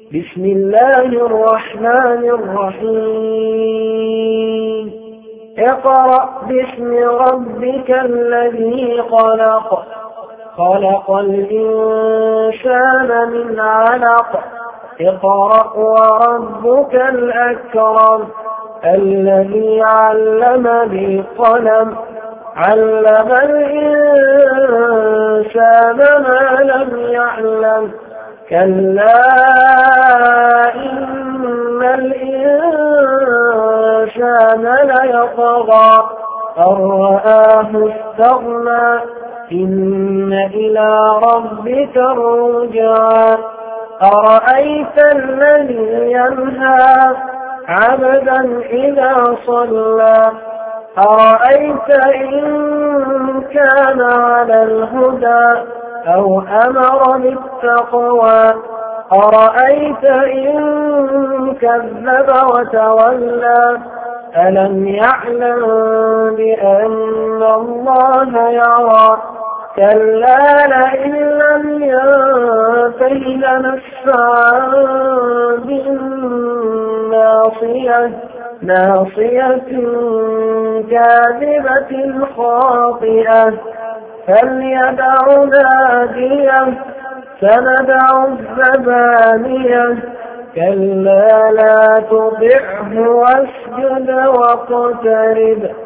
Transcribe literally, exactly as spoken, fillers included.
بسم الله الرحمن الرحيم اقرأ باسم ربك الذي خلق خلق الإنسان من علق اقرأ وربك الأكرم الذي علم بالقلم علم الإنسان ما لم يعلم كلا إن الإنسان ليطغى أن رآه استغنى إن إلى ربك الرجعى أرأيت الذي ينهى عبدا إذا صلى أرأيت إن كان على الهدى أو أمر بالتقوى أرأيت إن كذب وتولى ألم يعلم بأن الله يرى كلا لئن لم ينته لنسفعا بالناصية ناصية كاذبة خاطئة فليدع ناديه سندع الزبانية كلا لا تطعه واسجد واقترب